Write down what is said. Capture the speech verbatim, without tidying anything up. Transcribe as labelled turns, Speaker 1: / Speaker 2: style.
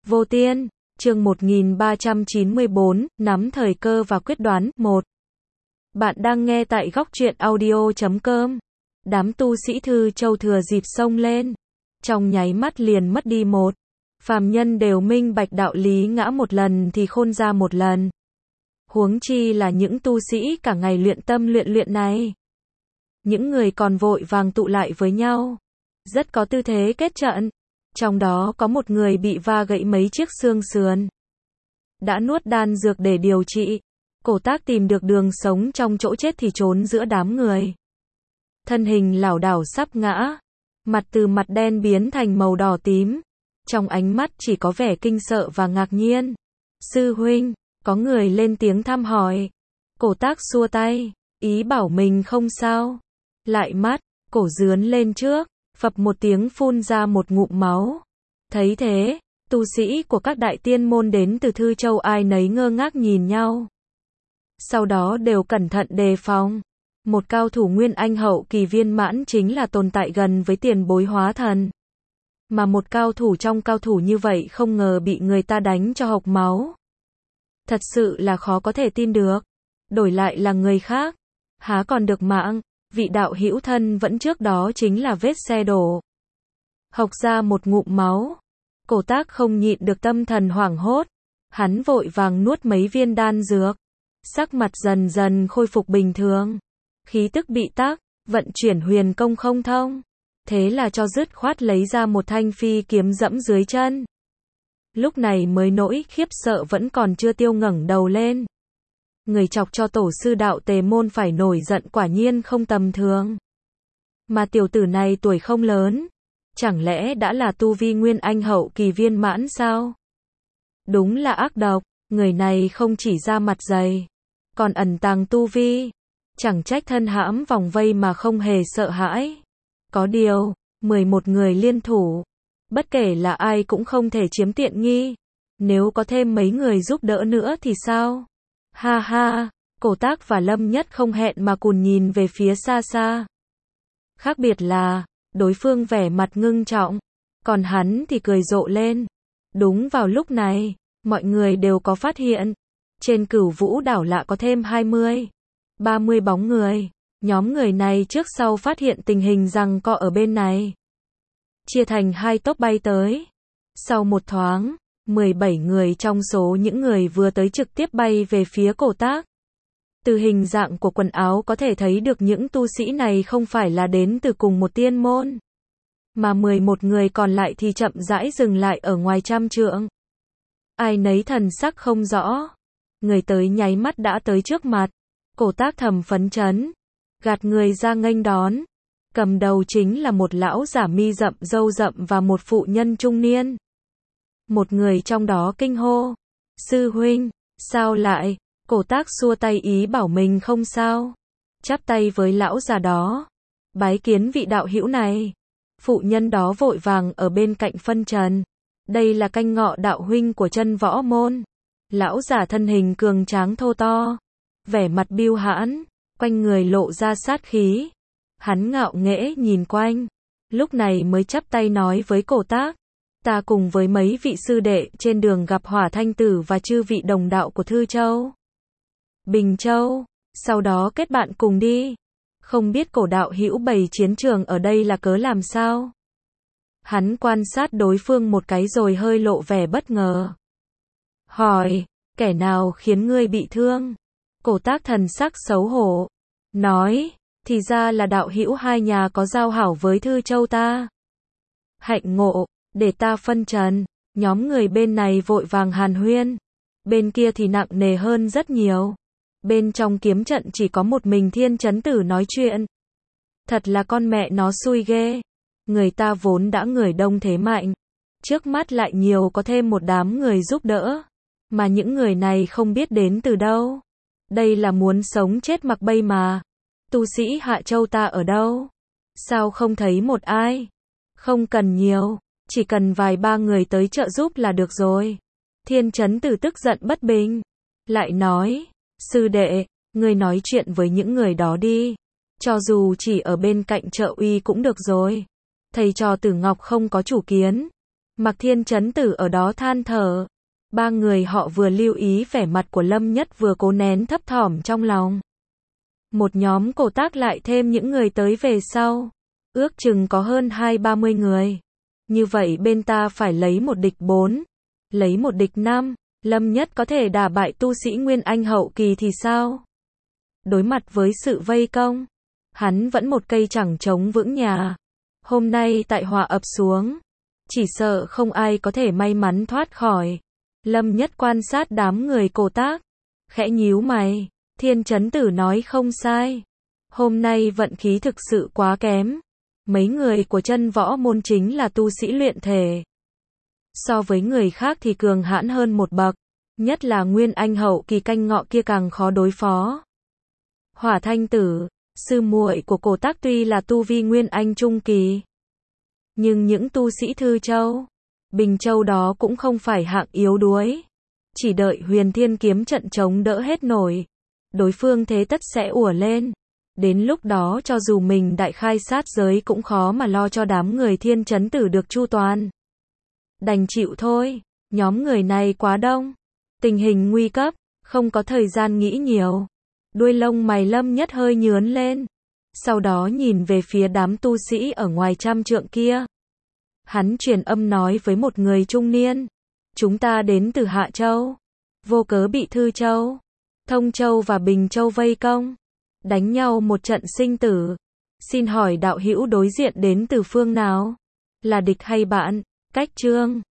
Speaker 1: Vô Tiên, chương một nghìn ba trăm chín mươi bốn, nắm thời cơ và quyết đoán, một. Bạn đang nghe tại góc truyện audio chấm com. Đám tu sĩ Thư Châu thừa dịp xông lên, trong nháy mắt liền mất đi một. Phàm nhân đều minh bạch đạo lý ngã một lần thì khôn ra một lần. Huống chi là những tu sĩ cả ngày luyện tâm luyện luyện này. Những người còn vội vàng tụ lại với nhau, rất có tư thế kết trận. Trong đó có một người bị va gãy mấy chiếc xương sườn. Đã nuốt đan dược để điều trị. Cổ Tác tìm được đường sống trong chỗ chết thì trốn giữa đám người. Thân hình lảo đảo sắp ngã. Mặt từ mặt đen biến thành màu đỏ tím. Trong ánh mắt chỉ có vẻ kinh sợ và ngạc nhiên. Sư huynh, có người lên tiếng thăm hỏi. Cổ Tác xua tay, ý bảo mình không sao. Lại mắt, cổ dướn lên trước. Phập một tiếng phun ra một ngụm máu. Thấy thế, tu sĩ của các đại tiên môn đến từ Thư Châu ai nấy ngơ ngác nhìn nhau. Sau đó đều cẩn thận đề phòng. Một cao thủ nguyên anh hậu kỳ viên mãn chính là tồn tại gần với tiền bối hóa thần. Mà một cao thủ trong cao thủ như vậy không ngờ bị người ta đánh cho hộc máu. Thật sự là khó có thể tin được. Đổi lại là người khác, há còn được mạng. Vị đạo hữu thân vẫn trước đó chính là vết xe đổ. Hộc ra một ngụm máu. Cổ Tác không nhịn được tâm thần hoảng hốt. Hắn vội vàng nuốt mấy viên đan dược. Sắc mặt dần dần khôi phục bình thường. Khí tức bị tắc, vận chuyển huyền công không thông. Thế là cho dứt khoát lấy ra một thanh phi kiếm dẫm dưới chân. Lúc này mới nỗi khiếp sợ vẫn còn chưa tiêu ngẩng đầu lên. Người chọc cho tổ sư đạo Tề môn phải nổi giận quả nhiên không tầm thường. Mà tiểu tử này tuổi không lớn, chẳng lẽ đã là tu vi nguyên anh hậu kỳ viên mãn sao? Đúng là ác độc, người này không chỉ ra mặt dày, còn ẩn tàng tu vi, chẳng trách thân hãm vòng vây mà không hề sợ hãi. Có điều, mười một người liên thủ, bất kể là ai cũng không thể chiếm tiện nghi, nếu có thêm mấy người giúp đỡ nữa thì sao? Ha ha, Cổ Tác và Lâm Nhất không hẹn mà cùng nhìn về phía xa xa. Khác biệt là, đối phương vẻ mặt ngưng trọng, còn hắn thì cười rộ lên. Đúng vào lúc này, mọi người đều có phát hiện, trên Cửu Vũ đảo lạ có thêm hai mươi, ba mươi bóng người. Nhóm người này trước sau phát hiện tình hình giằng co ở bên này. Chia thành hai tốp bay tới. Sau một thoáng, mười bảy người trong số những người vừa tới trực tiếp bay về phía Cổ Tác. Từ hình dạng của quần áo có thể thấy được những tu sĩ này không phải là đến từ cùng một tiên môn. Mà mười một người còn lại thì chậm rãi dừng lại ở ngoài trăm trượng. Ai nấy thần sắc không rõ. Người tới nháy mắt đã tới trước mặt. Cổ Tác thầm phấn chấn. Gạt người ra nghênh đón. Cầm đầu chính là một lão giả mi rậm râu rậm và một phụ nhân trung niên. Một người trong đó kinh hô. Sư huynh, sao lại? Cổ Tác xua tay ý bảo mình không sao. Chắp tay với lão già đó. Bái kiến vị đạo hữu này. Phụ nhân đó vội vàng ở bên cạnh phân trần. Đây là Canh Ngọ đạo huynh của Chân Võ môn. Lão già thân hình cường tráng thô to. Vẻ mặt biêu hãn. Quanh người lộ ra sát khí. Hắn ngạo nghễ nhìn quanh. Lúc này mới chắp tay nói với Cổ Tác. Ta cùng với mấy vị sư đệ trên đường gặp Hỏa Thanh Tử và chư vị đồng đạo của Thư Châu, Bình Châu, sau đó kết bạn cùng đi. Không biết Cổ đạo hữu bày chiến trường ở đây là cớ làm sao? Hắn quan sát đối phương một cái rồi hơi lộ vẻ bất ngờ. Hỏi, kẻ nào khiến ngươi bị thương? Cổ Tác thần sắc xấu hổ. Nói, thì ra là đạo hữu hai nhà có giao hảo với Thư Châu ta. Hạnh ngộ. Để ta phân trần. Nhóm người bên này vội vàng hàn huyên. Bên kia thì nặng nề hơn rất nhiều. Bên trong kiếm trận chỉ có một mình Thiên Chấn Tử nói chuyện. Thật là con mẹ nó xui ghê. Người ta vốn đã người đông thế mạnh. Trước mắt lại nhiều có thêm một đám người giúp đỡ. Mà những người này không biết đến từ đâu. Đây là muốn sống chết mặc bay mà. Tu sĩ Hạ Châu ta ở đâu? Sao không thấy một ai? Không cần nhiều. Chỉ cần vài ba người tới trợ giúp là được rồi. Thiên Chấn Tử tức giận bất bình. Lại nói, sư đệ, ngươi nói chuyện với những người đó đi. Cho dù chỉ ở bên cạnh trợ uy cũng được rồi. Thầy trò Tử Ngọc không có chủ kiến. Mạc Thiên Chấn Tử ở đó than thở. Ba người họ vừa lưu ý vẻ mặt của Lâm Nhất vừa cố nén thấp thỏm trong lòng. Một nhóm cổ tác lại thêm những người tới về sau. Ước chừng có hơn hai ba mươi người. Như vậy bên ta phải lấy một địch bốn. Lấy một địch năm. Lâm Nhất có thể đả bại tu sĩ Nguyên Anh hậu kỳ thì sao? Đối mặt với sự vây công, hắn vẫn một cây chẳng chống vững nhà. Hôm nay tại họa ập xuống, chỉ sợ không ai có thể may mắn thoát khỏi. Lâm Nhất quan sát đám người cổ tác, khẽ nhíu mày. Thiên Chấn Tử nói không sai. Hôm nay vận khí thực sự quá kém. Mấy người của chân võ môn chính là tu sĩ luyện thể. So với người khác thì cường hãn hơn một bậc. Nhất là Nguyên Anh hậu kỳ canh ngọ kia càng khó đối phó. Hỏa Thanh Tử, sư muội của cổ tác tuy là tu vi Nguyên Anh trung kỳ. Nhưng những tu sĩ Thư Châu, Bình Châu đó cũng không phải hạng yếu đuối. Chỉ đợi Huyền Thiên kiếm trận chống đỡ hết nổi. Đối phương thế tất sẽ ùa lên. Đến lúc đó cho dù mình đại khai sát giới cũng khó mà lo cho đám người Thiên Chấn Tử được chu toàn. Đành chịu thôi, nhóm người này quá đông. Tình hình nguy cấp, không có thời gian nghĩ nhiều. Đuôi lông mày Lâm Nhất hơi nhướn lên. Sau đó nhìn về phía đám tu sĩ ở ngoài trăm trượng kia. Hắn truyền âm nói với một người trung niên. Chúng ta đến từ Hạ Châu. Vô cớ bị Thư Châu, Thông Châu và Bình Châu vây công. Đánh nhau một trận sinh tử. Xin hỏi đạo hữu đối diện đến từ phương nào? Là địch hay bạn? Cách Trương